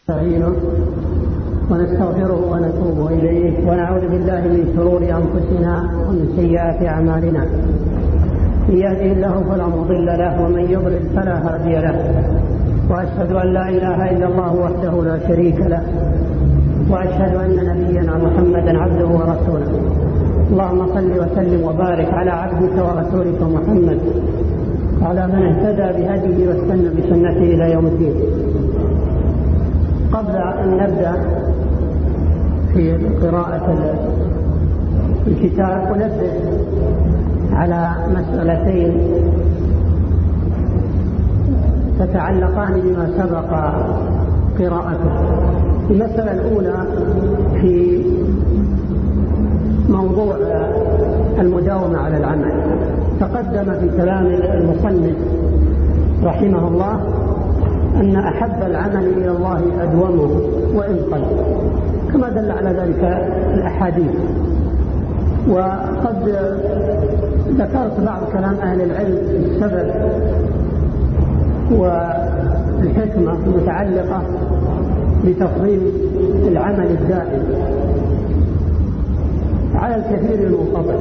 نستعينه ونستغفره ونتوب إليه ونعوذ بالله من شرور أنفسنا ومن سيئات أعمالنا. من يهده الله فلا مضل له ومن يضلل فلا هادي له، وأشهد أن لا إله إلا الله وحده لا شريك له، وأشهد أن نبينا محمدا عبده ورسوله. اللهم صل وسلم وبارك على عبدك ورسولك محمد وعلى من اهتدى بهديه واستنى بسنته إلى يوم الدين. قبل أن نبدأ في قراءة الكتاب أنبه على مسألتين تتعلقان بما سبق قراءته. المسألة الأولى في موضوع المداومة على العمل. تقدم في كلام المصنف رحمه الله أن أحب العمل إلى الله أدومه وإن قل، كما دل على ذلك الأحاديث. وقد ذكرت بعض كلام أهل العلم في السبب والحكمة المتعلقة بتفضيل العمل الدائم على الكثير المنقطع.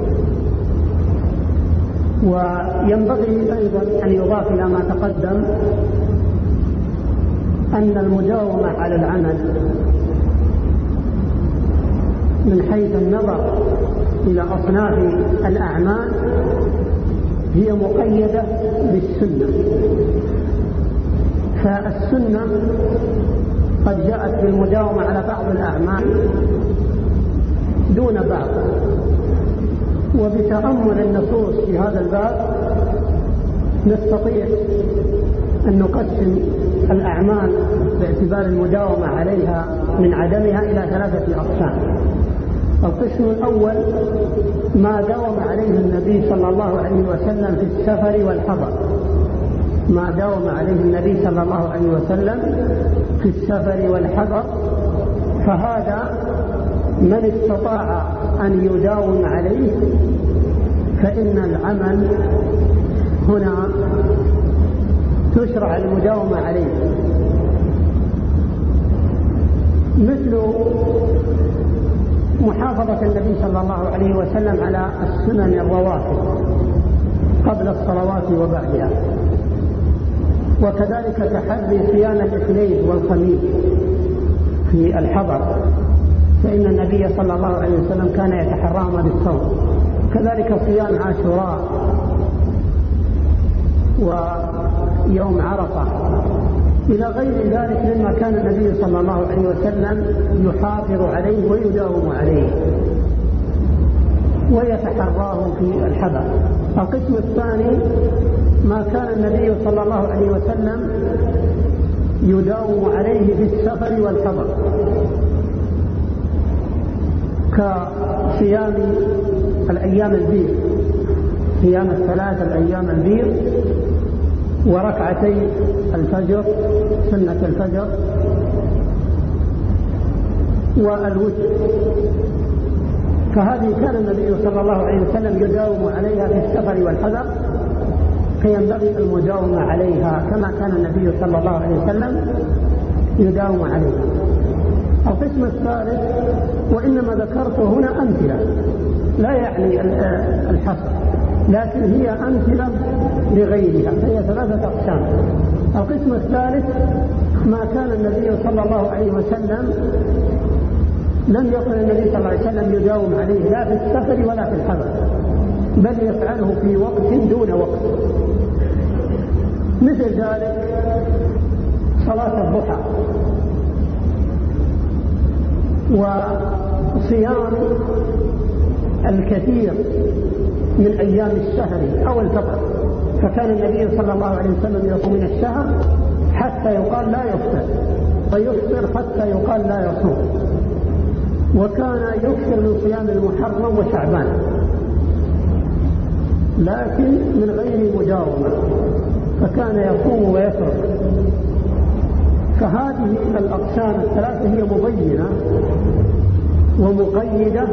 وينبغي أيضا أن يضاف إلى ما تقدم أن المداومة على العمل من حيث النظر إلى أصناف الأعمال هي مقيدة بالسنة. فالسنة قد جاءت بالمداومة على بعض الأعمال دون بعض. وبتأمل النصوص في هذا الباب نستطيع أن نقسم الأعمال باعتبار المداومة عليها من عدمها إلى ثلاثة أقسام. القسم الأول ما داوم عليه النبي صلى الله عليه وسلم في السفر والحضر، ما داوم عليه النبي صلى الله عليه وسلم في السفر والحضر، فهذا من استطاع أن يداوم عليه فإن العمل هنا تشرع المداومة عليه. مثل محافظة النبي صلى الله عليه وسلم على السنن الرواتب قبل الصلوات وبعدها، وكذلك تحري صيام الاثنين والخميس في الحضر، فإن النبي صلى الله عليه وسلم كان يتحراهما بالصوم. كذلك صيام عاشوراء ويوم عرفة إلى غير ذلك مما كان النبي صلى الله عليه وسلم يحافظ عليه ويداوم عليه ويتحراه في الحضر. القسم الثاني ما كان النبي صلى الله عليه وسلم يداوم عليه في السفر والحضر، كصيام الأيام البيض، صيام الثلاث الأيام البيض، وركعتي الفجر سنة الفجر، والوتر. فهذه كان النبي صلى الله عليه وسلم يداوم عليها في السفر والحضر، فينبغي المداومة عليها كما كان النبي صلى الله عليه وسلم يداوم عليها. القسم الثالث، وإنما ذكرته هنا أمثلة لا يعني الحصر، لكن هي أمثلة لغيرها، فهي ثلاثة أقسام. القسم الثالث ما كان النبي صلى الله عليه وسلم لم يكن النبي صلى الله عليه وسلم يداوم عليه لا في السفر ولا في الحضر، بل يفعله في وقت دون وقت. مثل ذلك صلاة الضحى وصيام الكثير من أيام الشهر أو الفطر، فكان النبي صلى الله عليه وسلم يصوم من الشهر حتى يقال لا يفطر، ويفطر حتى يقال لا يصوم. وكان يكثر من صيام المحرم وشعبان، لكن من غير مداومة، فكان يصوم ويترك. فهذه الأقسام الثلاثة هي مبينة ومقيدة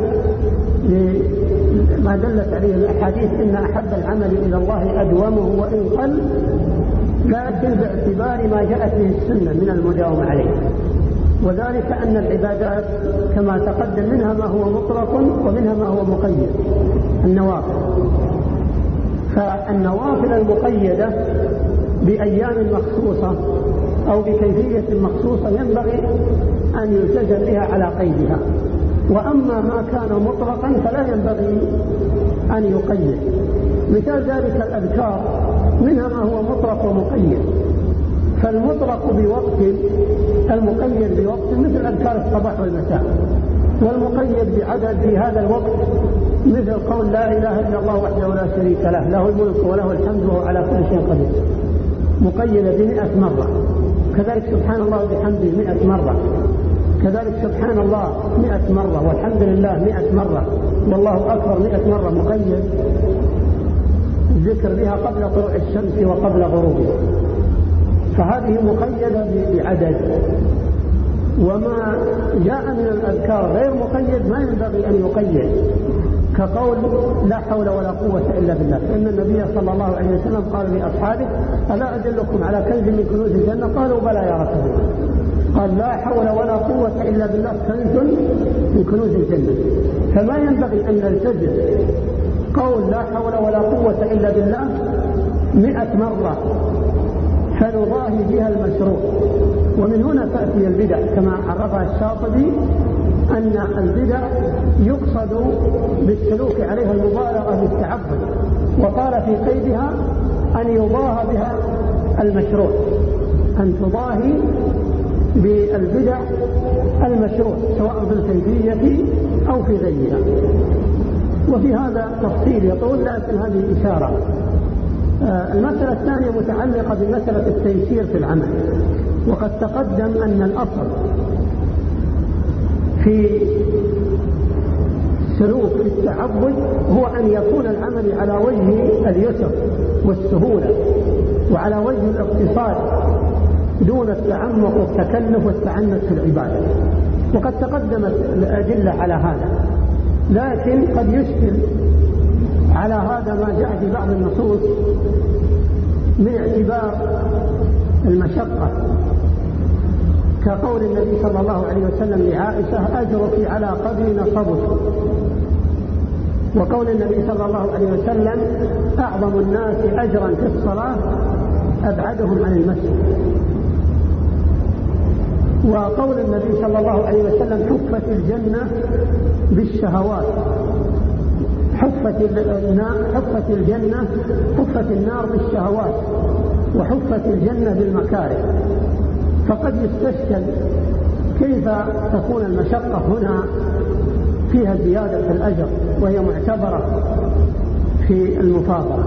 لما دلت عليه الأحاديث إن أحب العمل إلى الله أدومه وإن قل، لكن باعتبار ما جاءت به السنة من المداومة عليه، وذلك أن العبادات كما تقدم منها ما هو مطلق ومنها ما هو مقيد. النوافل، فالنوافل المقيدة بأيام مخصوصة أو بكيفية مخصوصة ينبغي أن يلتزم بها على قيدها، وأما ما كان مطلقا فلا ينبغي أن يقيد. مثال ذلك الأذكار منها ما هو مطلق ومقيد، فالمطلق بوقت المقيد بوقت مثل أذكار الصباح والمساء، والمقيد بعدد في هذا الوقت مثل قول لا إله إلا الله وحده لا شريك له، له الملك وله الحمد وهو على كل شيء قدير، مقيدة ب100 مرة. كذلك سبحان الله وبحمده 100 مرة، كذلك سبحان الله 100 مرة، والحمد لله 100 مرة، والله أكبر 100 مرة، مقيد الذكر بها قبل طلوع الشمس وقبل غروبها، فهذه مقيدة بعدد. وما جاء من الأذكار غير مقيد ما ينبغي أن يقيد، كقول لا حول ولا قوة إلا بالله، فإن النبي صلى الله عليه وسلم قال لأصحابه ألا أدلكم على كنز من كنوز الجنة؟ قالوا بلى يا رسول الله. قال لا حول ولا قوة إلا بالله كنز من كنوز الجنة. فما ينبغي أن نلتزم قول لا حول ولا قوة إلا بالله 100 مرة فنضاهي بها المشروع. ومن هنا تأتي البدع كما عرفها الشاطبي، أن البدع يقصد بالسلوك عليها المبالغة بالتعبد، وقال في قيدها أن يضاهى بها المشروع، أن تضاهي بالبدع المشروع سواء في الكيفية أو في غيرها. وفي هذا تفصيل يطول، لكن هذه إشارة. المسألة الثانية متعلقة بمسألة التيسير في العمل، وقد تقدم أن الأصل في سلوك التعبد هو أن يكون العمل على وجه اليسر والسهولة وعلى وجه الاقتصاد دون التعمق والتكلف والتعنت في العبادة، وقد تقدمت الأدلة على هذا. لكن قد يشكل على هذا ما جاء في بعض النصوص من اعتبار المشقة، كقول النبي صلى الله عليه وسلم لعائشة أجرك على قدر نصبك، وقول النبي صلى الله عليه وسلم أعظم الناس أجرا في الصلاة أبعدهم عن المسجد، وقول النبي صلى الله عليه وسلم حفت الجنة بالشهوات، حفت النار بالشهوات، وحفت الجنة بالمكاره. فقد يستشكل كيف تكون المشقة هنا فيها زيادة في الأجر وهي معتبرة في المفاضلة.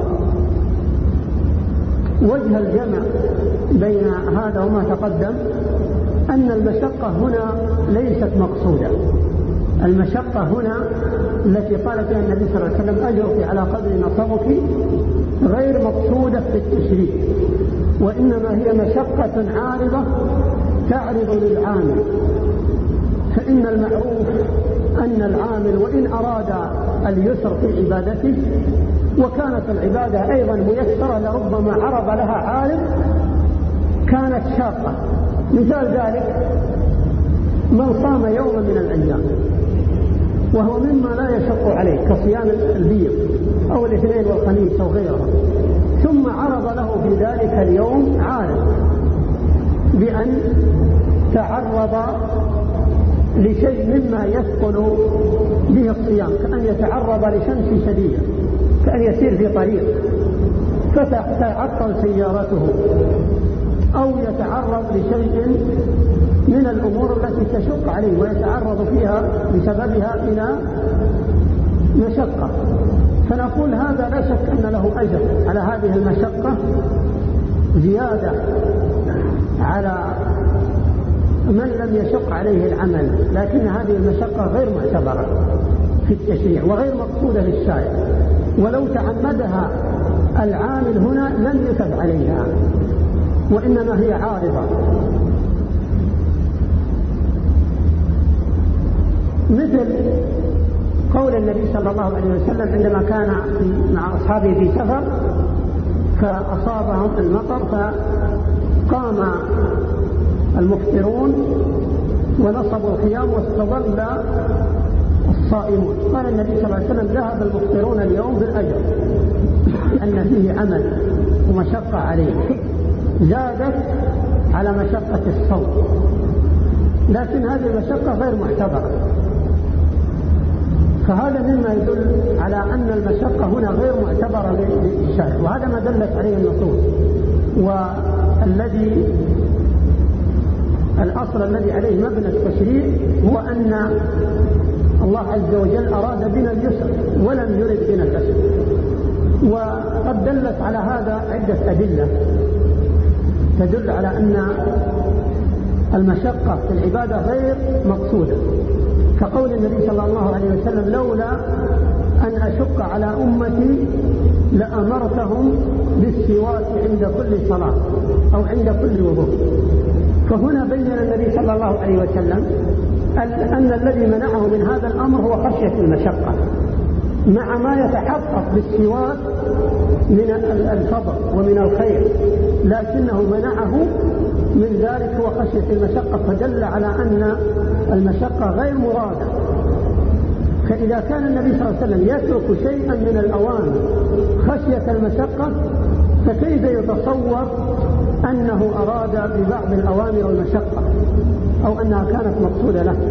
وجه الجمع بين هذا وما تقدم أن المشقة هنا ليست مقصودة. المشقة هنا التي قال فيها النبي صلى الله عليه وسلم أجرك على قدر نصبك غير مقصودة في التشريع، وإنما هي مشقة عارضة تعرض للعامل. فإن المعروف أن العامل وإن أراد اليسر في عبادته وكانت العبادة أيضا ميسرة لربما عرض لها عارض كانت شاقة. مثال ذلك من صام يوما من الأيام وهو مما لا يشق عليه كصيام البيض أو الاثنين والخميس أو غيره، ثم عرض له في ذلك اليوم عارض بأن تعرض لشيء مما يثقل به الصيام، كأن يتعرض لشمس شديدة، كأن يسير في طريق فتعطل سيارته، أو يتعرض لشيء من الأمور التي تشق عليه ويتعرض فيها بسببها إلى مشقة، فنقول هذا لا شك أن له أجر على هذه المشقة زيادة على من لم يشق عليه العمل، لكن هذه المشقة غير معتبرة في التشريع وغير مقصودة للشارع، ولو تعمدها العامل هنا لم يثب عليها، وإنما هي عارضة. مثل قول النبي صلى الله عليه وسلم عندما كان مع أصحابه في سفر فأصابهم المطر فقام المفطرون ونصبوا الخيام واستظل الصائمون. قال النبي صلى الله عليه وسلم ذهب المفطرون اليوم بالأجر لأن فيه عمل ومشقة عليه زادت على مشقة الصوم، لكن هذه المشقة غير معتبرة، فهذا مما يدل على أن المشقة هنا غير معتبرة للشرع، وهذا ما دلت عليه النصوص. والذي الأصل الذي عليه مبنى التشريع هو أن الله عز وجل أراد بنا اليسر ولم يرد بنا العسر، وقد دلت على هذا عدة أدلة تدل على أن المشقة في العبادة غير مقصودة، كقول النبي صلى الله عليه وسلم لولا أن أشق على أمتي لأمرتهم بالسواك عند كل صلاة أو عند كل وضوء. فهنا بين النبي صلى الله عليه وسلم أن الذي منعه من هذا الأمر هو خشية المشقة، مع ما يتحقق بالسواك من الفضل ومن الخير، لكنه منعه من ذلك هو خشية المشقة، فدل على أن المشقة غير مرادة. فإذا كان النبي صلى الله عليه وسلم يترك شيئا من الأوامر خشية المشقة، فكيف يتصور أنه أراد ببعض الأوامر المشقة أو أنها كانت مقصودة له؟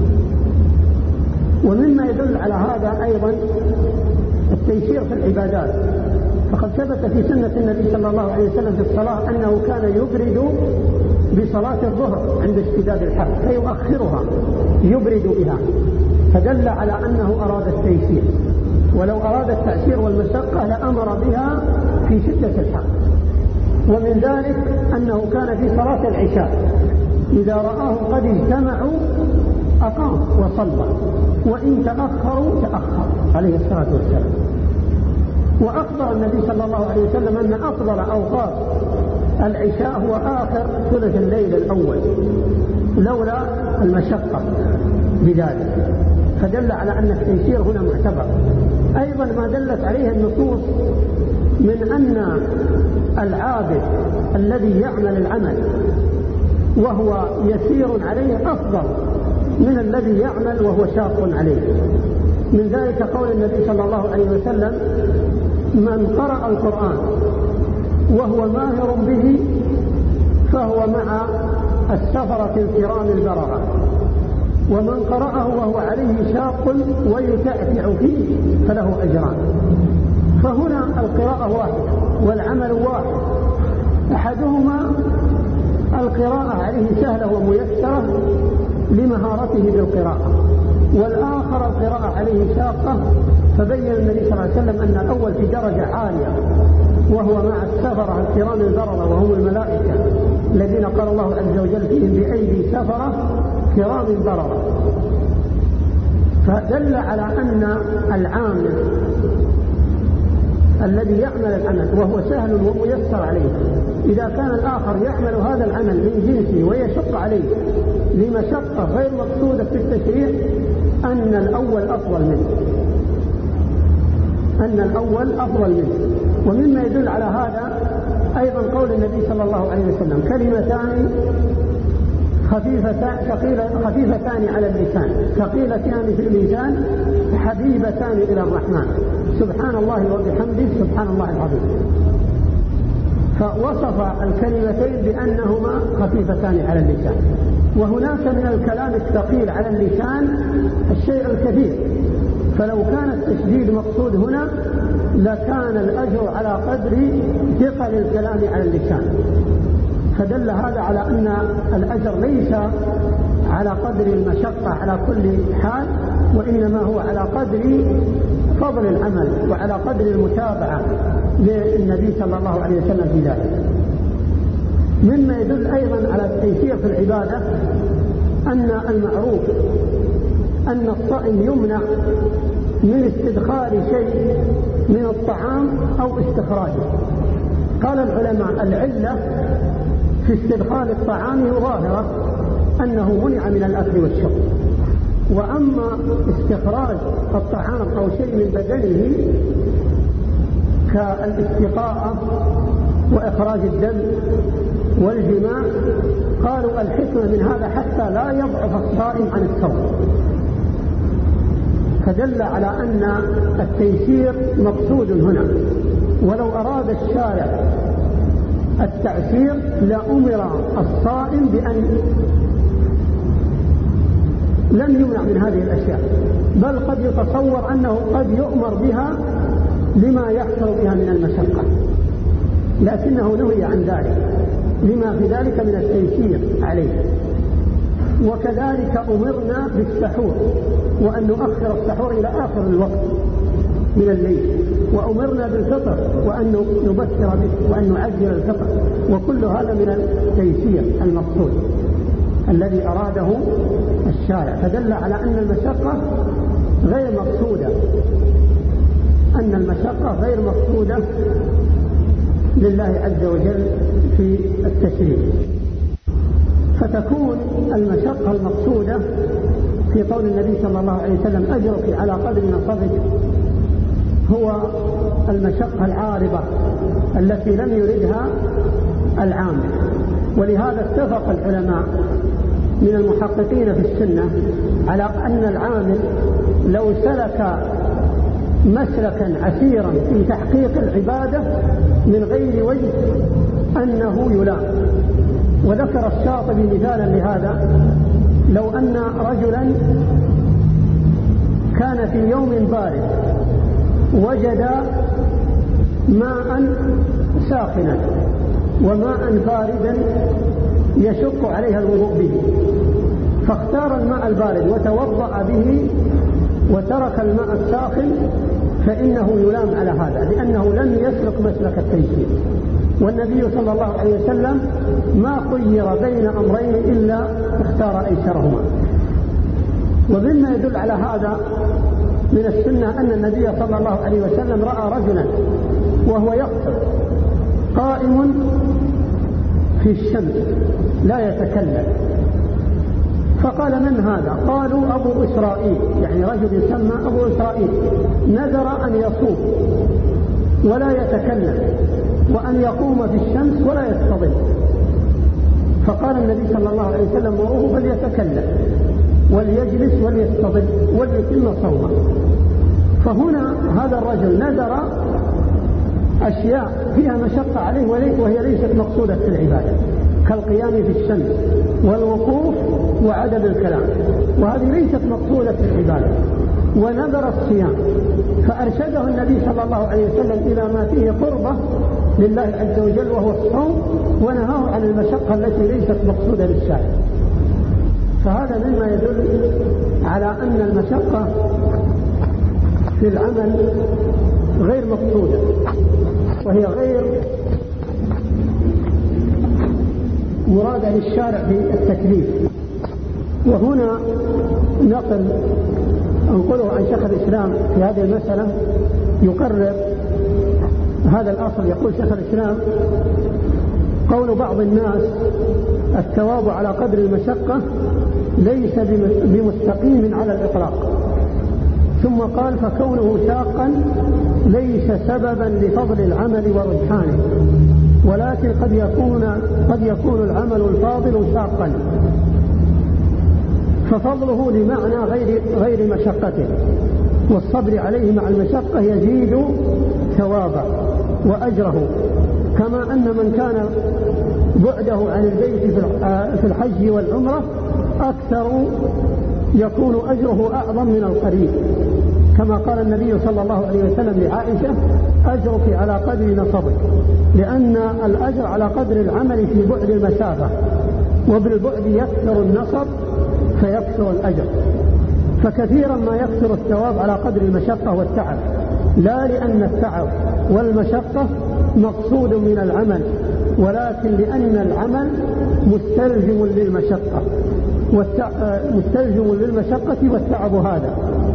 ومما يدل على هذا أيضا التيسير في العبادات، فقد ثبت في سنة النبي صلى الله عليه وسلم في الصلاة أنه كان يبرد بصلاة الظهر عند اشتداد الحر فيؤخرها يبرد بها، فدل على أنه أراد التيسير، ولو أراد التعسير والمشقة لأمر بها في شدة الحر. ومن ذلك أنه كان في صلاة العشاء إذا رآه قد اجتمعوا أقام وصلى، وإن تأخروا تأخر عليه الصلاة والسلام. وأخبر النبي صلى الله عليه وسلم أن أفضل أوقات العشاء هو آخر ثلث الليل الأول لولا المشقة بذلك، فدل على أن التيسير هنا معتبر. أيضا ما دلت عليه النصوص من أن العابد الذي يعمل العمل وهو يسير عليه أفضل من الذي يعمل وهو شاق عليه. من ذلك قول النبي صلى الله عليه وسلم من قرأ القرآن وهو ماهر به فهو مع السفرة الكرام البررة، ومن قرأه وهو عليه شاق ويتعتع فيه فله أجران. فهنا القراءة واحدة والعمل واحد، أحدهما القراءة عليه سهلة وميسرة لمهارته بالقراءة، والآخر القراءة عليه شاقة، فبين النبي صلى الله عليه وسلم أن الأول في درجة عالية وهو مع السفرة الكرام البررة وهم الملائكة الذين قال الله عز وجل فيهم بأيدي سفرة كرام بررة، فدل على أن العامل الذي يعمل العمل وهو سهل وميسر عليه، إذا كان الآخر يعمل هذا العمل من جنسه ويشق عليه لمشقة غير مقصودة في التشريع أن الأول أفضل منه. ومما يدل على هذا أيضا قول النبي صلى الله عليه وسلم كلمتان خفيفتان على اللسان ثقيلتان في الميزان حبيبتان إلى الرحمن سبحان الله وبحمده سبحان الله العظيم. فوصف الكلمتين بأنهما خفيفتان على اللسان. وهناك من الكلام الثقيل على اللسان الشيء الكثير، فلو كان التشديد مقصود هنا لكان الأجر على قدر ثقل الكلام على اللسان، فدل هذا على أن الأجر ليس على قدر المشقة على كل حال، وإنما هو على قدر فضل العمل وعلى قدر المتابعة للنبي صلى الله عليه وسلم في ذلك. مما يدل أيضا على التيسير في العبادة أن المعروف أن الصائم يمنع من استدخال شيء من الطعام أو استخراجه. قال العلماء العلة في استدخال الطعام ظاهرة أنه منع من الأكل والشرب، وأما استخراج الطعام أو شيء من بدنه كالاستقاءة وإخراج الدم والجماع، قالوا الحكمة من هذا حتى لا يضعف الصائم عن الصوم، فدل على أن التيسير مقصود هنا. ولو أراد الشارع التعسير لأمر الصائم بأن لم يمنع من هذه الأشياء، بل قد يتصور أنه قد يؤمر بها لما يحصل بها من المشقة، لكنه نهي عن ذلك لما في ذلك من التيسير عليه. وكذلك أمرنا بالسحور، وأن نؤخر السحور إلى آخر الوقت من الليل، وأمرنا بالفطر وأن نبكر به وأن نعجل الفطر، وكل هذا من التيسير المقصود الذي أراده الشارع، فدل على أن المشقة غير مقصودة، أن المشقة غير مقصودة لله عز وجل في التشريع. فتكون المشقة المقصودة في قول النبي صلى الله عليه وسلم أجرك على قدر نصبك، هو المشقة العارضة التي لم يردها العامل. ولهذا اتفق العلماء من المحققين في السنة على أن العامل لو سلك مسلكا عسيرا في تحقيق العبادة من غير وجه أنه يلام. وذكر الشاطبي مثالا لهذا: لو أن رجلا كان في يوم بارد وجد ماء ساخنا وماء باردا يشق عليها الوضوء به، فاختار الماء البارد وتوضأ به وترك الماء الساخن، فإنه يلام على هذا، لأنه لم يسلك مسلك التيسير. والنبي صلى الله عليه وسلم ما خير بين أمرين إلا اختار أيسرهما. ومما يدل على هذا من السنة أن النبي صلى الله عليه وسلم رأى رجلا وهو يقصر قائم في الشمس لا يتكلم، فقال: من هذا؟ قالوا: أبو إسرائيل، يعني رجل يسمى أبو إسرائيل، نذر أن يصوم ولا يتكلم وأن يقوم في الشمس ولا يستظل. فقال النبي صلى الله عليه وسلم: مروه فليتكلم وليجلس وليستظل وليتم صومه. فهنا هذا الرجل نذر أشياء فيها مشقة عليه وهي ليست مقصودة في العبادة، كالقيام في الشمس والوقوف وعدم الكلام، وهذه ليست مقصودة في العبادة. ونذر الصيام، فأرشده النبي صلى الله عليه وسلم إلى ما فيه قربة لله عز وجل وهو الصوم، ونهاه عن المشقة التي ليست مقصودة للشارع. فهذا مما يدل على أن المشقة في العمل غير مقصودة، وهي غير مرادة للشارع في التكليف. وهنا أنقله عن شيخ الإسلام في هذه المسألة يقرر هذا الأصل. يقول شيخ الإسلام: قول بعض الناس الثواب على قدر المشقة ليس بمستقيم على الإطلاق. ثم قال: فكونه شاقا ليس سببا لفضل العمل ورجحانه، ولكن قد يكون العمل الفاضل شاقا، ففضله لمعنى غير مشقته، والصبر عليه مع المشقة يزيد ثوابا وأجره، كما أن من كان بعده عن البيت في الحج والعمرة أكثر يكون أجره أعظم من القريب، كما قال النبي صلى الله عليه وسلم لعائشة: أجرك على قدر نصبك، لأن الأجر على قدر العمل في بعد المسافة، وبالبعد يكثر النصب فيكثر الأجر. فكثيرا ما يكثر الثواب على قدر المشقة والتعب، لا لأن التعب والمشقة مقصود من العمل، ولكن لأن العمل مستلزم للمشقة، مستلزم للمشقة، والتعب هذا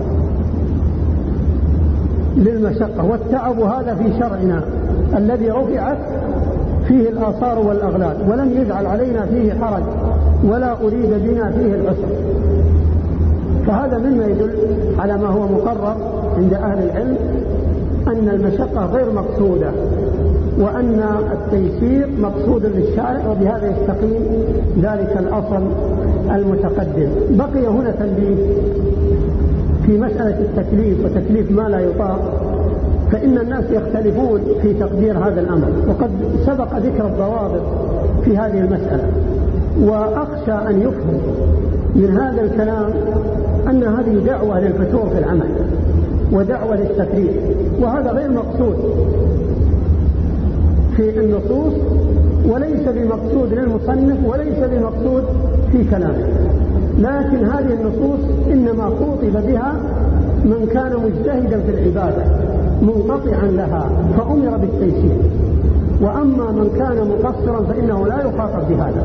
للمشقة، والتعب هذا في شرعنا الذي رفعت فيه الآثار والأغلال، ولم يجعل علينا فيه حرج ولا أريد بنا فيه العسر. فهذا مما يدل على ما هو مقرر عند أهل العلم أن المشقة غير مقصودة وأن التيسير مقصود للشارع، وبهذا يستقيم ذلك الأصل المتقدم. بقي هنا تنبيه في مسألة التكليف وتكليف ما لا يطاق، فإن الناس يختلفون في تقدير هذا الأمر، وقد سبق ذكر الضوابط في هذه المسألة. وأخشى أن يفهم من هذا الكلام أن هذه دعوة للفتور في العمل ودعوة للتكليف، وهذا غير مقصود في النصوص، وليس بمقصود للمصنف، وليس بمقصود في كلامه. لكن هذه النصوص إنما خوطب بها من كان مجتهدا في العبادة منقطعا لها فأمر بالتيسير، وأما من كان مقصرا فإنه لا يخاطب بهذا،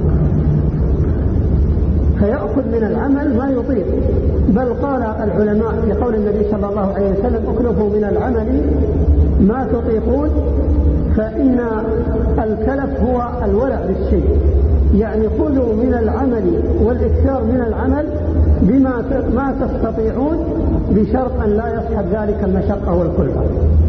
فيأخذ من العمل ما يطيق. بل قال العلماء في قول النبي صلى الله عليه وسلم: اكلفوا من العمل ما تطيقون، فإن الكلف هو الولع بالشيء، يعني خذوا من العمل والإكثار من العمل بما ما تستطيعون، بشرط أن لا يصحب ذلك المشقة والكلفة.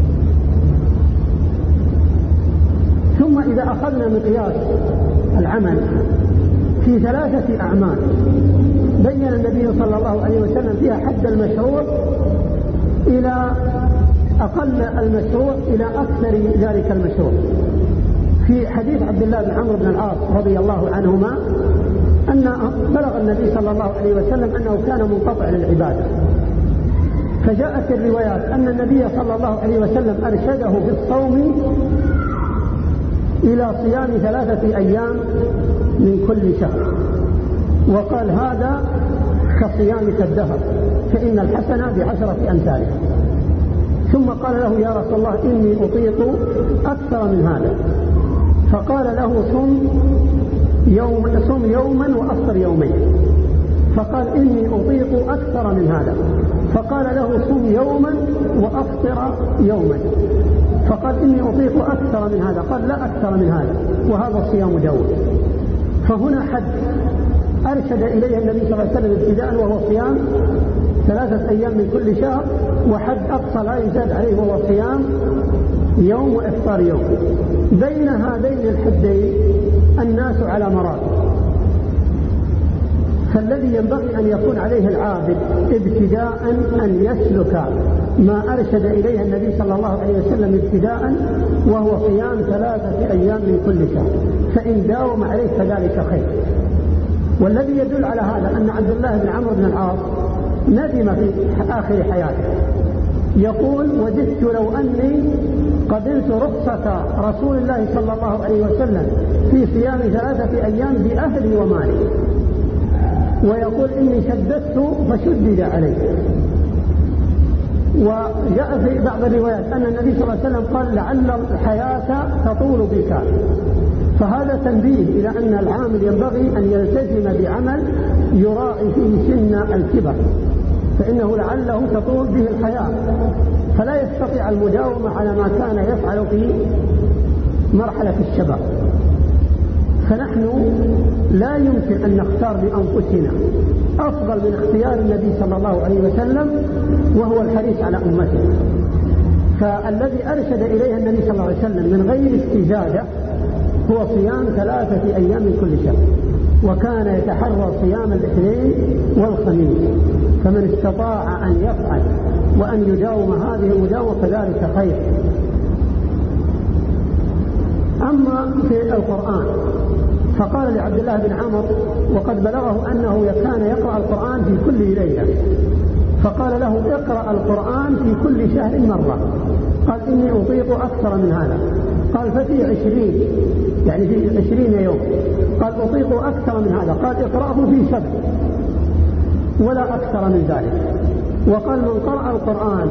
ثم إذا أخذنا مقياس العمل في 3 أعمال بين النبي صلى الله عليه وسلم فيها حد المشروع إلى أقل المشروع إلى أكثر ذلك المشروع. في حديث عبد الله بن عمرو بن العاص رضي الله عنهما أن بلغ النبي صلى الله عليه وسلم أنه كان منقطع للعبادة، فجاءت الروايات أن النبي صلى الله عليه وسلم أرشده في الصوم إلى صيام 3 أيام من كل شهر، وقال: هذا كصيامك الدهر، فإن الحسنة ب10 أمثالها. ثم قال له: يا رسول الله إني أطيق أكثر من هذا. فقال له: صم يوما وأفطر يومين. فقال: إني أطيق أكثر من هذا. فقال له: صم يوما وأفطر يوما. فقال: إني أطيق أكثر من هذا. قال: لا أكثر من هذا، وهذا صيام داود. فهنا حد أرشد إليه النبي صلى الله عليه وسلم ابتداء وهو صيام 3 أيام من كل شهر، وحد أقصى لا يزاد عليه وهو صيام يوم وإفطار يوم. بين هذين الحدين الناس على مراتب، فالذي ينبغي أن يكون عليه العابد ابتداء أن يسلك ما أرشد إليه النبي صلى الله عليه وسلم ابتداء، وهو صيام 3 أيام من كل شهر، فإن داوم عليه فذلك خير. والذي يدل على هذا أن عبد الله بن عمرو بن العاص ندم في آخر حياته، يقول: وجدت لو أني قبلت رخصة رسول الله صلى الله عليه وسلم في صيام 3 أيام بأهلي ومالي. ويقول: إني شددت فشدد علي. وجاء في بعض الروايات أن النبي صلى الله عليه وسلم قال: لعل الحياة تطول بك. فهذا تنبيه إلى أن العامل ينبغي أن يلتزم بعمل يراعي فيه سن الكبر، فإنه لعله تطول به الحياة، فلا يستطيع المداومة على ما كان يفعل في مرحلة الشباب. فنحن لا يمكن أن نختار بأنفسنا أفضل من اختيار النبي صلى الله عليه وسلم، وهو الحريص على أمته. فالذي أرشد إليه النبي صلى الله عليه وسلم من غير استزادة هو صيام 3 أيام من كل شهر، وكان يتحرى صيام الاثنين والخميس. فمن استطاع أن يفعل وأن يداوم هذه المداومة فذلك خير. أما في القرآن فقال لعبد الله بن عمرو، وقد بلغه أنه كان يقرأ القرآن في كل ليلة، فقال له: اقرأ القرآن في كل شهر مرة. قال: إني أطيق أكثر من هذا. قال: ففي 20، يعني في 20 يوم. قال: أطيق أكثر من هذا. قال: اقرأه في 7 ولا أكثر من ذلك. وقال: من قرأ القرآن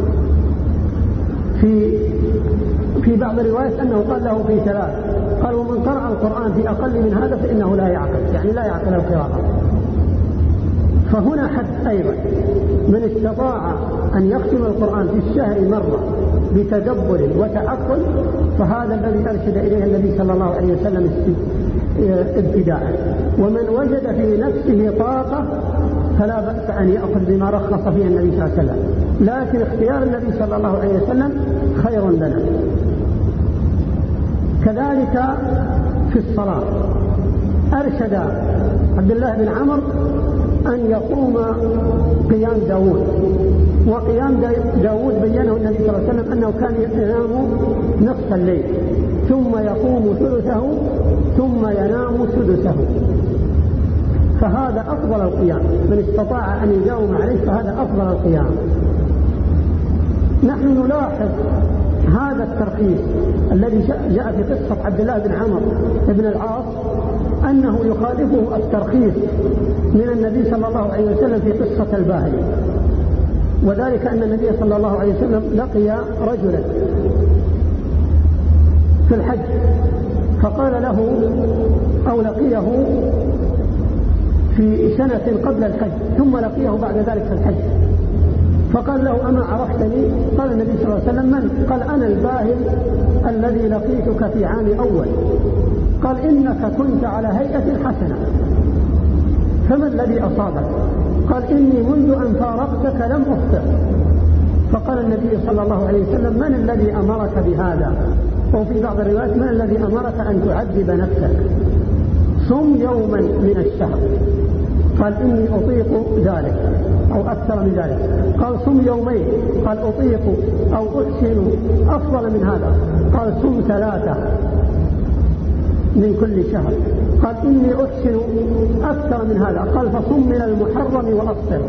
في بعض الروايات أنه قال له في 3. قال: ومن قرأ القرآن في أقل من هذا فإنه لا يعقل، يعني لا يعقل القراءة. فهنا حد أيضا: من استطاع أن يختم القرآن في الشهر مرة بتدبر وتعقل فهذا الذي أرشد إليه النبي صلى الله عليه وسلم ابتداء. ومن وجد في نفسه طاقة فلا بأس أن يأخذ بما رخص فيه النبي صلى الله عليه وسلم، لكن اختيار النبي صلى الله عليه وسلم خير لنا. كذلك في الصلاة أرشد عبد الله بن عمرو أن يقوم قيام داود، وقيام داود بينه النبي صلى الله عليه وسلم أنه كان ينام نصف الليل ثم يقوم ثلثه ثم ينام سدسه، فهذا أفضل القيام، من استطاع أن يداوم عليه فهذا أفضل القيام. نحن نلاحظ هذا الترخيص الذي جاء في قصة عبد الله بن عمرو بن العاص أنه يخالفه الترخيص من النبي صلى الله عليه وسلم في قصة الباهلي، وذلك أن النبي صلى الله عليه وسلم لقي رجلا في الحج فقال له أو لقيه في سنة قبل الحج ثم لقيه بعد ذلك في الحج، فقال له أما عرفتني؟ قال النبي صلى الله عليه وسلم من؟ قال أنا الباهل الذي لقيتك في عام أول. قال إنك كنت على هيئة حسنة، فما الذي أصابك؟ قال إني منذ أن فارقتك لم أفطر. فقال النبي صلى الله عليه وسلم من الذي أمرك بهذا؟ وفي بعض الروايات من الذي أمرك أن تعذب نفسك؟ صم يوما من الشهر. قال إني أطيق ذلك أو أكثر من ذلك. قال صم يومين. قال أطيق أو أحسن أفضل من هذا. قال صم 3 من كل شهر. قال إني أحسن أكثر من هذا. قال فصم من المحرم وأفطر.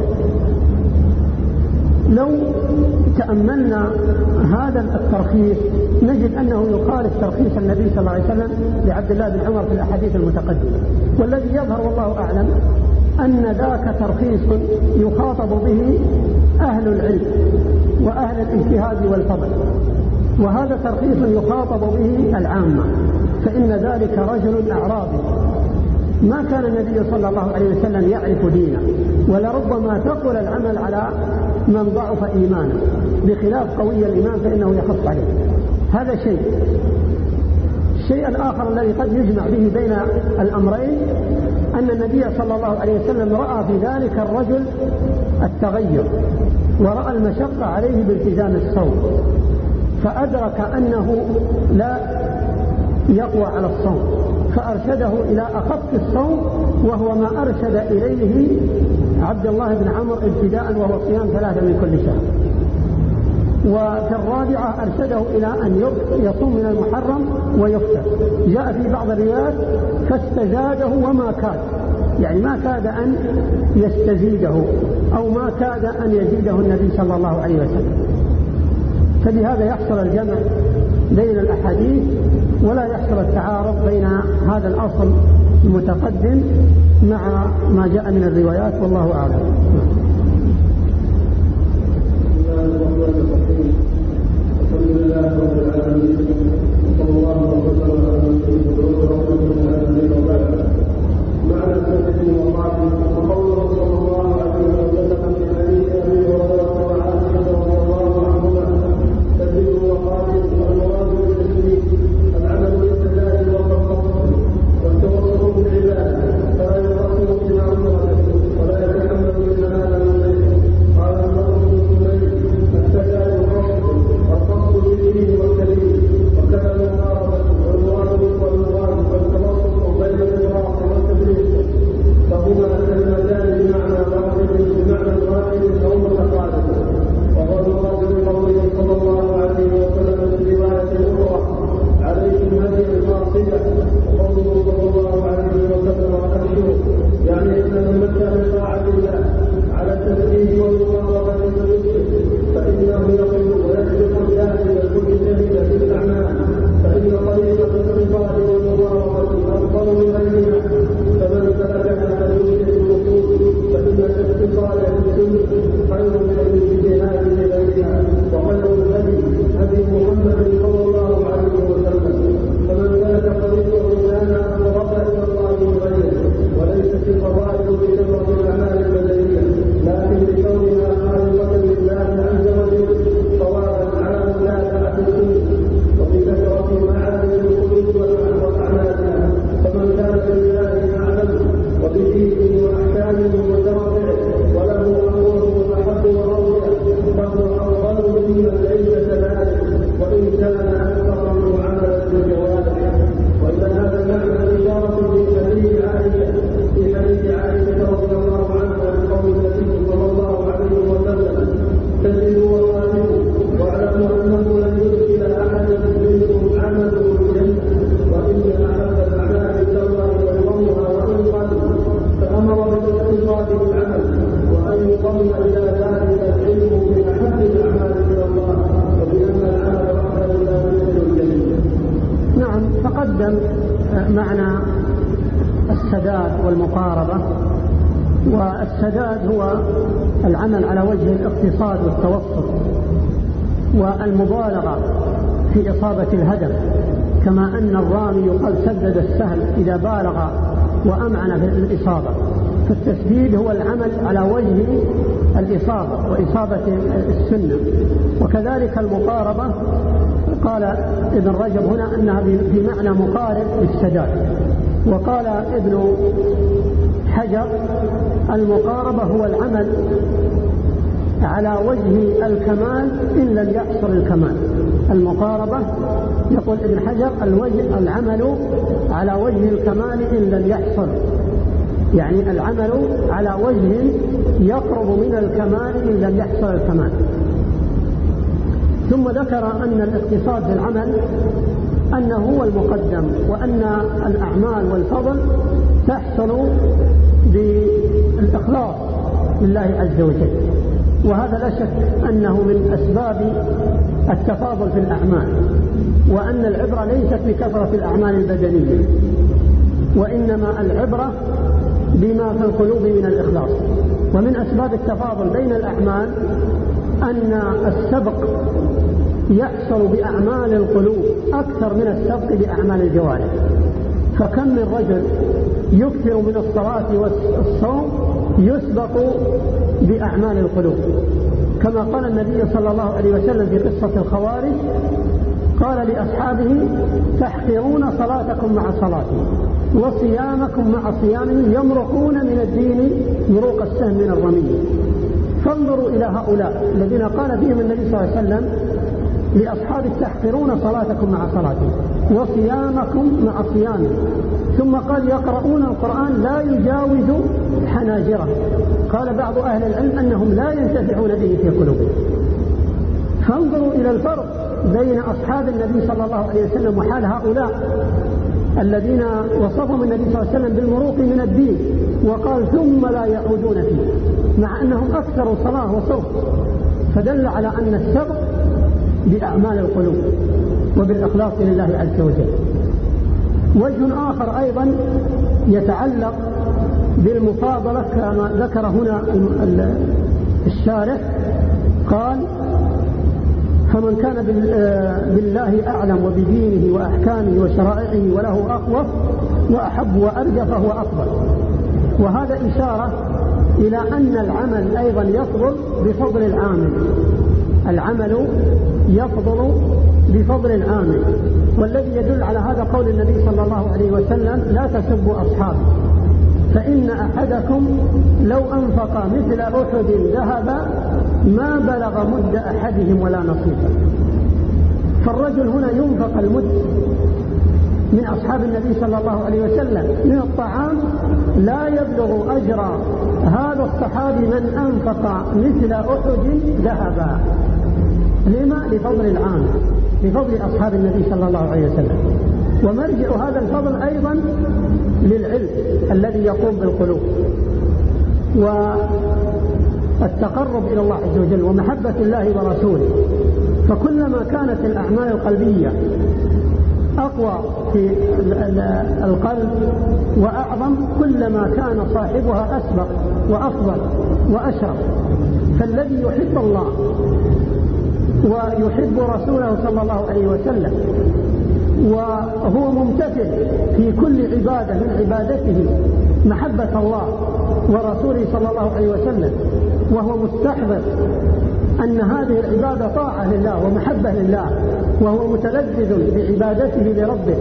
لو تأملنا هذا الترخيص نجد أنه يخالف ترخيص النبي صلى الله عليه وسلم لعبد الله بن عمر في الأحاديث المتقدمة، والذي يظهر والله أعلم أن ذاك ترخيص يخاطب به أهل العلم وأهل الاجتهاد والفضل، وهذا ترخيص يخاطب به العامة، فإن ذلك رجل أعرابي ما كان النبي صلى الله عليه وسلم يعرف دينه، ولربما ثقل العمل على من ضعف إيمانه، بخلاف قوي الإيمان فإنه يخف عليه. هذا شيء. الشيء الآخر الذي قد يجمع به بين الأمرين أن النبي صلى الله عليه وسلم رأى في ذلك الرجل التغير، ورأى المشقة عليه بالتزام الصوم، فأدرك أنه لا يقوى على الصوم، فأرشده إلى أخف الصوم، وهو ما أرشد إليه عبد الله بن عمرو ابتداء، وهو صيام 3 من كل شهر. وفي الرابعة أرشده إلى أن يصوم من المحرم ويفطر. جاء في بعض الروايات فاستزاده وما كاد، يعني ما كاد أن يستزيده أو ما كاد أن يزيده النبي صلى الله عليه وسلم. فبهذا يحصل الجمع بين الأحاديث ولا يحصل التعارض بين هذا الأصل المتقدم مع ما جاء من الروايات، والله أعلم. الحمد لله رب العالمين، وصلى الله وسلم على نبينا محمد معنى سنته وقاته وقوله صلى الله عليه وسلم في حديث ابي هريره وعائشه رضي الله عنهما: سددوا وقاتلوا، المراد بالتسليم العمل بالسداد والتوصل والتوصل بالعباده، فلا يقصر بما امرته ولا يتحمل من هذا من غيره. قال النضر بن سليم: السداد القصد بالدين السداد والمقاربة. والسداد هو العمل على وجه الاقتصاد والتوسط والمبالغة في إصابة الهدف، كما أن الرامي يقال سدد السهم إذا بالغ وأمعن في الإصابة. فالتسديد هو العمل على وجه الإصابة وإصابة السنة. وكذلك المقاربة قال ابن رجب هنا أنها بمعنى مقارب للسداد. وقال ابن حجر المقاربة هو العمل على وجه الكمال إن لم يحصل الكمال. المقاربة يقول ابن حجر العمل على وجه الكمال إن لم يحصل، يعني العمل على وجه يقرب من الكمال إن لم يحصل الكمال. ثم ذكر أن الاقتصاد في العمل أنه هو المقدم، وأن الأعمال والفضل تحصل بالإخلاص لله عز وجل. وهذا لا شك أنه من أسباب التفاضل في الأعمال، وأن العبرة ليست بكثرة الأعمال البدنية، وإنما العبرة بما في القلوب من الإخلاص. ومن أسباب التفاضل بين الأعمال أن السبق يحصل بأعمال القلوب أكثر من السبق بأعمال الجوارح. فكم من رجل يكثر من الصلاة والصوم يسبق بأعمال القلوب، كما قال النبي صلى الله عليه وسلم في قصة الخوارج، قال لأصحابه تحقرون صلاتكم مع صلاتي وصيامكم مع صيامي يمرقون من الدين مروق السهم من الرمي. فانظروا إلى هؤلاء الذين قال فيهم النبي صلى الله عليه وسلم لأصحابه تحقرون صلاتكم مع صلاتي وصيامكم مع صيامي، ثم قال يقرؤون القرآن لا يجاوز حناجره. قال بعض أهل العلم أنهم لا ينتفعون به في قلوبهم. فانظروا إلى الفرق بين أصحاب النبي صلى الله عليه وسلم وحال هؤلاء الذين وصفهم النبي صلى الله عليه وسلم بالمروق من الدين، وقال ثم لا يعودون فيه، مع أنهم أكثروا صلاة وصوم. فدل على أن السبق بأعمال القلوب وبالإخلاص لله عز وجل. وجه آخر أيضا يتعلق بالمفاضلة كما ذكر هنا الشارح، قال فمن كان بالله أعلم وبدينه وأحكامه وشرائعه وله أخوف وأحب وأرجى فهو أفضل. وهذا إشارة إلى أن العمل أيضا يفضل بفضل العامل، العمل يفضل بفضل العامل. والذي يدل على هذا قول النبي صلى الله عليه وسلم لا تسبوا أصحابي فإن أحدكم لو أنفق مثل أحد ذهبا ما بلغ مد أحدهم ولا نصيفا. فالرجل هنا ينفق المد من أصحاب النبي صلى الله عليه وسلم من الطعام لا يبلغ أجر هذا الصحابي من أنفق مثل أحد ذهبا. لما؟ لفضل العام، لفضل أصحاب النبي صلى الله عليه وسلم. ومرجع هذا الفضل أيضا للعلم الذي يقوم بالقلوب والتقرب إلى الله عز وجل ومحبة الله ورسوله. فكلما كانت الأعمال القلبية أقوى في القلب وأعظم كلما كان صاحبها أسبق وأفضل وأشرف. فالذي يحب الله ويحب رسوله صلى الله عليه وسلم وهو ممتثل في كل عبادة من عبادته محبة الله ورسوله صلى الله عليه وسلم، وهو مستحضر أن هذه العبادة طاعة لله ومحبة لله، وهو متلذذ بعبادته لربه،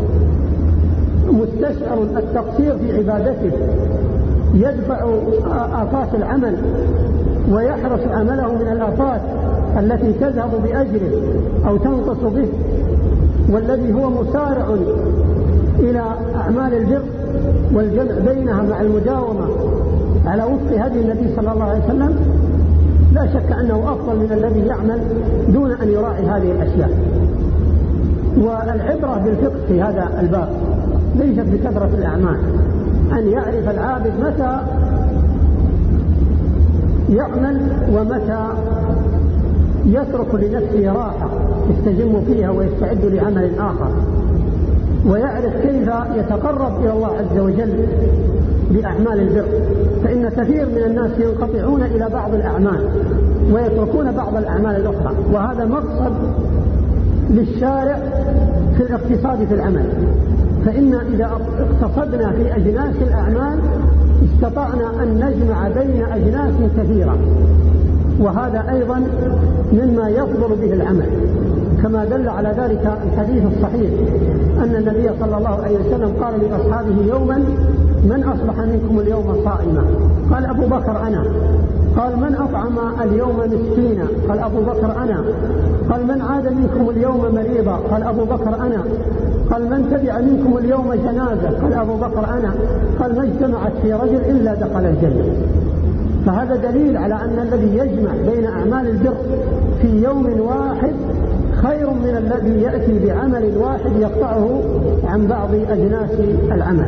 مستشعر التقصير في عبادته، يدفع آفات العمل ويحرص عمله من الآفات التي تذهب بأجره أو تنقص به، والذي هو مسارع إلى أعمال البر والجمع بينها مع المداومة على وفق هدي النبي صلى الله عليه وسلم، لا شك أنه أفضل من الذي يعمل دون أن يراعي هذه الأشياء. والعبرة بالفقه في هذا الباب ليست بكثرة الأعمال، أن يعرف العابد متى يعمل ومتى يترك لنفسه راحة يستجم فيها ويستعد لعمل آخر. ويعرف كيف يتقرب إلى الله عز وجل بأعمال البر، فإن كثير من الناس ينقطعون إلى بعض الأعمال ويتركون بعض الأعمال الأخرى، وهذا مقصد للشارع في الاقتصاد في العمل. فإن إذا اقتصدنا في أجناس الأعمال استطعنا أن نجمع بين أجناس كثيرة، وهذا أيضا مما يفضل به العمل، كما دل على ذلك الحديث الصحيح أن النبي صلى الله عليه وسلم قال لأصحابه يوما: من أصبح منكم اليوم صائما؟ قال أبو بكر أنا. قال: من أطعم اليوم مسكينا؟ قال أبو بكر أنا. قال: من عاد منكم اليوم مريضا؟ قال أبو بكر أنا. قال: من تبع منكم اليوم جنازة؟ قال أبو بكر أنا. قال: ما اجتمعت في رجل إلا دخل الجنة. فهذا دليل على أن الذي يجمع بين أعمال البر في يوم واحد خير من الذي يأتي بعمل واحد يقطعه عن بعض أجناس العمل.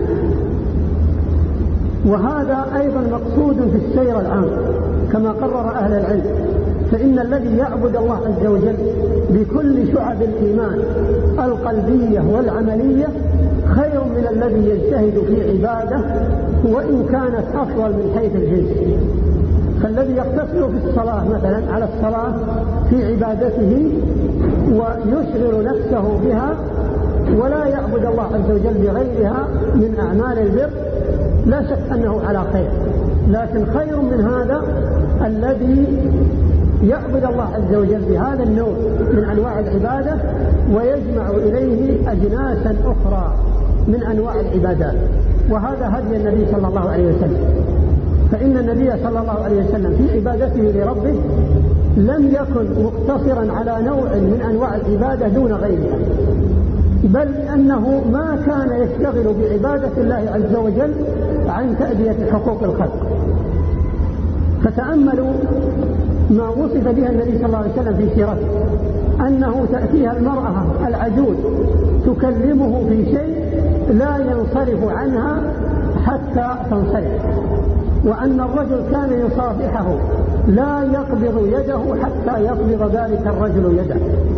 وهذا أيضا مقصود في السير العام كما قرر أهل العلم، فإن الذي يعبد الله عز وجل بكل شعب الإيمان القلبية والعملية خير من الذي يجتهد في عبادة وإن كانت أفضل من حيث الجنس. فالذي يقتصر في الصلاة مثلا على الصلاة في عبادته ويشغل نفسه بها ولا يعبد الله عز وجل بغيرها من أعمال البر لا شك أنه على خير، لكن خير من هذا الذي يعبد الله عز وجل بهذا النوع من أنواع العبادة ويجمع إليه أجناسا أخرى من أنواع العبادات. وهذا هدي النبي صلى الله عليه وسلم، فإن النبي صلى الله عليه وسلم في عبادته لربه لم يكن مقتصرا على نوع من أنواع العبادة دون غيرها، بل أنه ما كان يشتغل بعبادة الله عز وجل عن تأدية حقوق الخلق. فتأملوا ما وصف بها النبي صلى الله عليه وسلم في سيرته، أنه تأتيها المرأة العجوز تكلمه في شيء لا ينصرف عنها حتى تنصرف، وأن الرجل كان يصافحه لا يقبض يده حتى يقبض ذلك الرجل يده،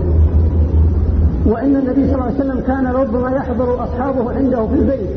وإن النبي صلى الله عليه وسلم كان ربما يحضر أصحابه عنده في البيت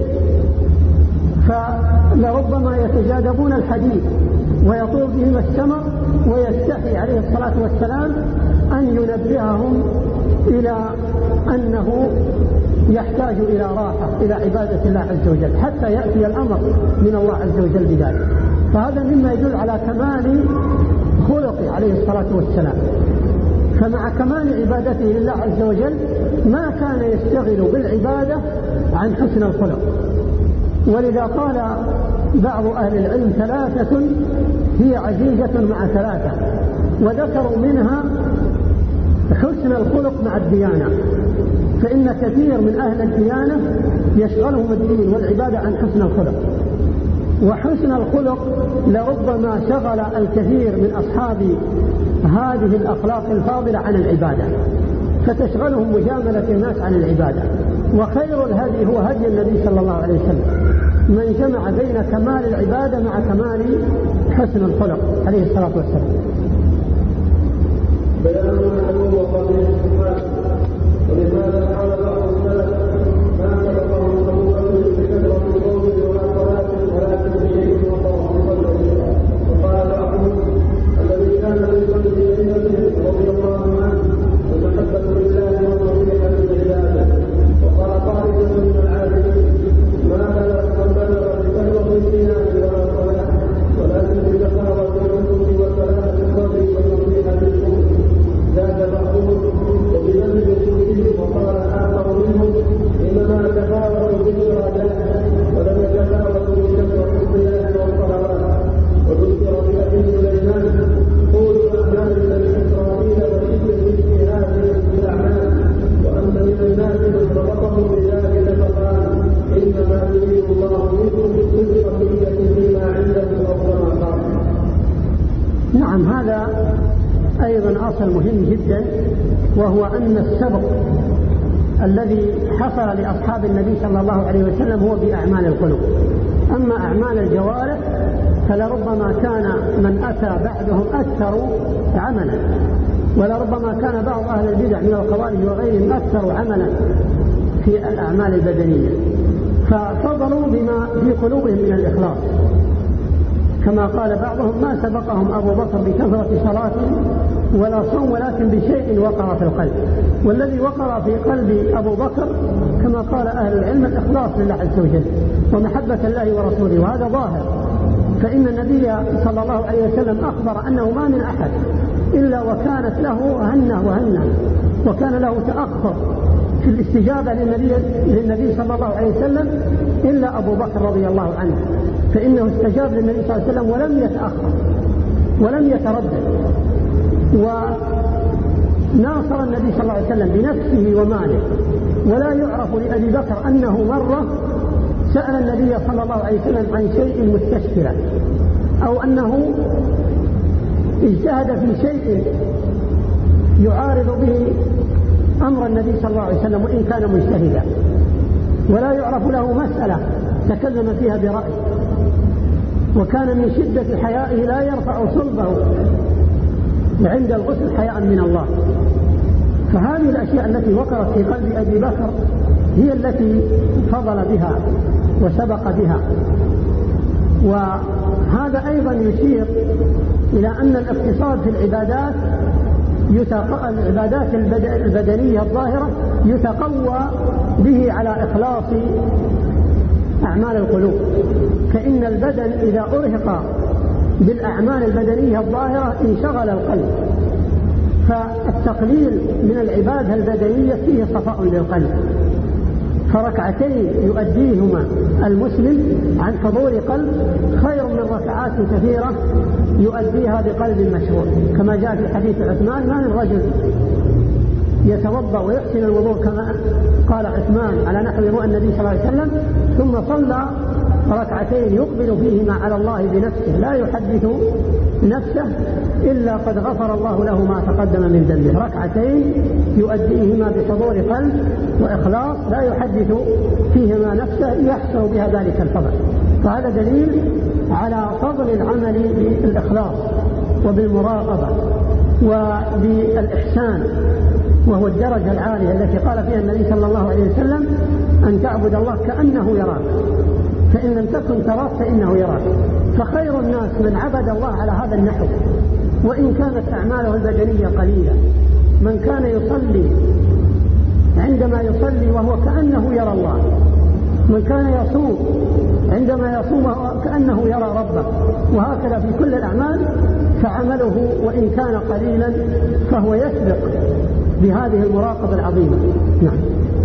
فلربما يتجاذبون الحديث ويطول بهم السمر ويستحي عليه الصلاة والسلام أن ينبههم إلى أنه يحتاج إلى راحة إلى عبادة الله عز وجل حتى يأتي الأمر من الله عز وجل بذلك. فهذا مما يدل على كمال خلقه عليه الصلاة والسلام. فمع كمال عبادته لله عز وجل ما كان يشتغل بالعبادة عن حسن الخلق. ولذا قال بعض أهل العلم ثلاثة هي عزيزة مع ثلاثة، وذكروا منها حسن الخلق مع الديانة، فإن كثير من أهل الديانة يشغلهم الدين والعبادة عن حسن الخلق، وحسن الخلق لربما شغل الكثير من أصحاب هذه الأخلاق الفاضلة عن العبادة فتشغلهم مجاملة الناس عن العبادة. وخير الهدي هو هدي النبي صلى الله عليه وسلم من جمع بين كمال العبادة مع كمال حسن الخلق عليه الصلاة والسلام. ولماذا قال بعض السلف ما سبقه القبول بكثرة القول ولا صلاة ولكن بشيء وطرف صلى. وقال بعضهم الذي كان يصلي بأئمته رضي الله عنه المحبة لله والنصيحة للعبادة. وقال طالب من العابدين ما بلغ بكثرة الصيام ولا صلاة ولكن بكثرة الحب وسلامة الصدر والنصيحة للكفر. زاد بعضهم وبذنب وقال آخر منهم إنما تفاوتوا بالإرادات ولم يتفاوتوا بكثرة الصيام والصلوات. وذكر بأبي سليمان قولوا أعمال بني إسرائيل وشدة الاجتهاد في الأعمال، وأما من الناس من ربطهم بذلك فقال إنما يريد الله منكم بكل بقية فيما عنده أو كما قال. نعم، هذا أيضا أصل مهم جدا، وهو أن السبق الذي حصل لأصحاب النبي صلى الله عليه وسلم هو بأعمال القلوب. أما أعمال الجوارح فلربما كان من أتى بعدهم أكثر عملا، ولربما كان بعض أهل البدع من الخوارج وغيرهم أكثر عملا في الأعمال البدنية، ففضلوا بما في قلوبهم من الإخلاص، كما قال بعضهم: ما سبقهم أبو بكر بكثرة صلاة ولا صوم، ولكن بشيء وقر في القلب. والذي وقر في قلب أبو بكر كما قال أهل العلم الإخلاص لله عز وجل ومحبة الله ورسوله، وهذا ظاهر. فإن النبي صلى الله عليه وسلم أخبر أنه ما من أحد إلا وكانت له هنة وكان له تأخر في الاستجابة للنبي صلى الله عليه وسلم إلا أبو بكر رضي الله عنه، فإنه استجاب للنبي صلى الله عليه وسلم ولم يتأخر ولم يتردد، وناصر النبي صلى الله عليه وسلم بنفسه وماله. ولا يعرف لأبي بكر أنه مرة سأل النبي صلى الله عليه وسلم عن شيء مستشكلا، أو أنه اجتهد في شيء يعارض به أمر النبي صلى الله عليه وسلم وإن كان مجتهدا. ولا يعرف له مسألة تكلم فيها برأي، وكان من شدة حيائه لا يرفع صلبه وعند الغسل حياء من الله. فهذه الأشياء التي وقرت في قلب أبي بكر هي التي فضل بها وسبق بها. وهذا أيضا يشير إلى أن الاقتصاد في العبادات العبادات البدنية الظاهرة يتقوى به على إخلاص أعمال القلوب، فإن البدن إذا أرهق بالأعمال البدنية الظاهرة انشغل القلب، فالتقليل من العبادة البدنية فيه صفاء للقلب. فركعتين يؤديهما المسلم عن حضور قلب خير من ركعات كثيرة يؤديها بقلب مشغول، كما جاء في حديث عثمان: ما من رجل يتوضأ ويحسن الوضوء كما قال عثمان على نحو رؤى النبي صلى الله عليه وسلم، ثم صلى ركعتين يقبل فيهما على الله بنفسه لا يحدث نفسه إلا قد غفر الله له ما تقدم من ذنبه. ركعتين يؤديهما بحضور قلب وإخلاص لا يحدث فيهما نفسه يحصل بها ذلك الفضل. فهذا دليل على فضل العمل بالإخلاص وبالمراقبة وبالإحسان، وهو الدرجة العالية التي قال فيها النبي صلى الله عليه وسلم: أن تعبد الله كأنه يراك، فإن لم تكن تراك فإنه يراك. فخير الناس من عبد الله على هذا النحو وإن كانت أعماله البدنية قليلة، من كان يصلي عندما يصلي وهو كأنه يرى الله، من كان يصوم عندما يصوم كأنه يرى ربه، وهكذا في كل الأعمال. فعمله وإن كان قليلا فهو يسبق بهذه المراقبة العظيمة. نعم.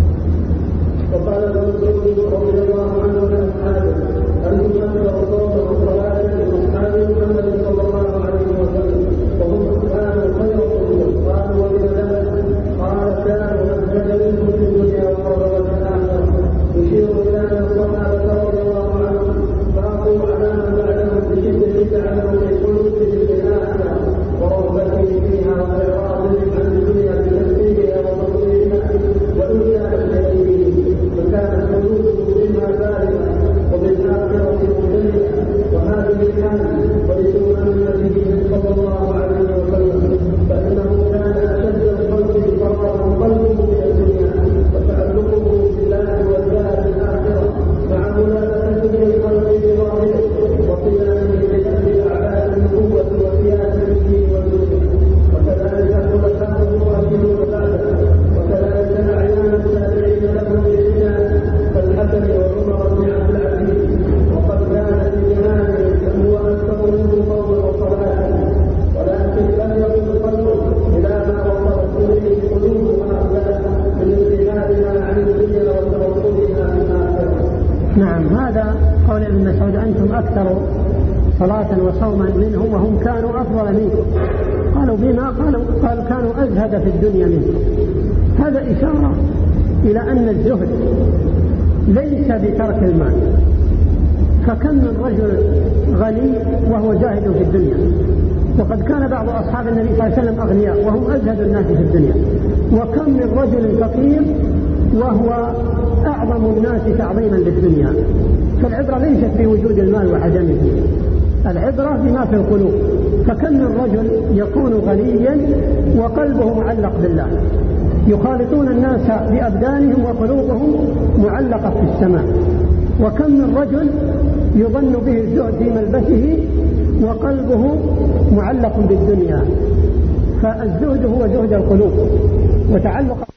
وقال المسعود رضي الله عنه عن أصحابه: أنتم أكثر صوتا وصلاة من أصحاب محمد صلى الله عليه وسلم، وهم كانوا خير قلوب. قالوا: ومن ذلك؟ قال: كانوا أزهد منهم في الدنيا وقربت الآخرة. يشير إلى أن الصحابة رضي الله عنهم باقوا على من بعدهم بشدة تعلم قلوبهم بالآخرة ورغبتهم فيها وإعراضهم عن الدنيا بتنفيذها وتطويرها وإياء الجليل، فكانت قلوبهم مما بارزة وبالآخرة مبتلية. وهذه الحال ولسوء النبي صلى الله عليه وسلم، فإنه كان أشد الخلق فرقه قلبه من الدنيا وتعلقه بالله والدار الآخرة مع ملابسته للخلق بظاهره وقيامه بأعمال النبوة وسياسة الدين والدنيا. وكذلك خلفاء الراشدون بعده، وكذلك أعيان التابعين لهم بإحسان كالحسن وعمر بن عبد العزيز، وقد كان في زمانهم هو أكثر منه قولا وصلاة، ولكن لم يكن قلبه إلى ما وصلت إليه قلوب هؤلاء من ابتعادها عن الدنيا وتوصلها بالآخرة. نعم، هذا قول ابن مسعود: أنتم أكثر صلاة وصوما منهم وهم كانوا أفضل منكم. قالوا: بما؟ قال: كانوا أزهد في الدنيا منكم. هذا إشارة إلى أن الزهد ليس بترك المال، فكم من رجل غني وهو زاهد في الدنيا، وقد كان بعض أصحاب النبي صلى الله عليه وسلم أغنياء وهم أزهد الناس في الدنيا، وكم من رجل فقير وهو أعظم الناس تعظيما للدنيا. فالعبرة ليست بوجود المال وعدمه، العبرة بما في القلوب. فكم من رجل يكون غنيا وقلبه معلق بالله، يخالطون الناس بأبدانهم وقلوبهم معلقة في السماء. وكم من رجل يظن به الزهد في ملبسه وقلبه معلق بالدنيا. فالزهد هو زهد القلوب وتعلق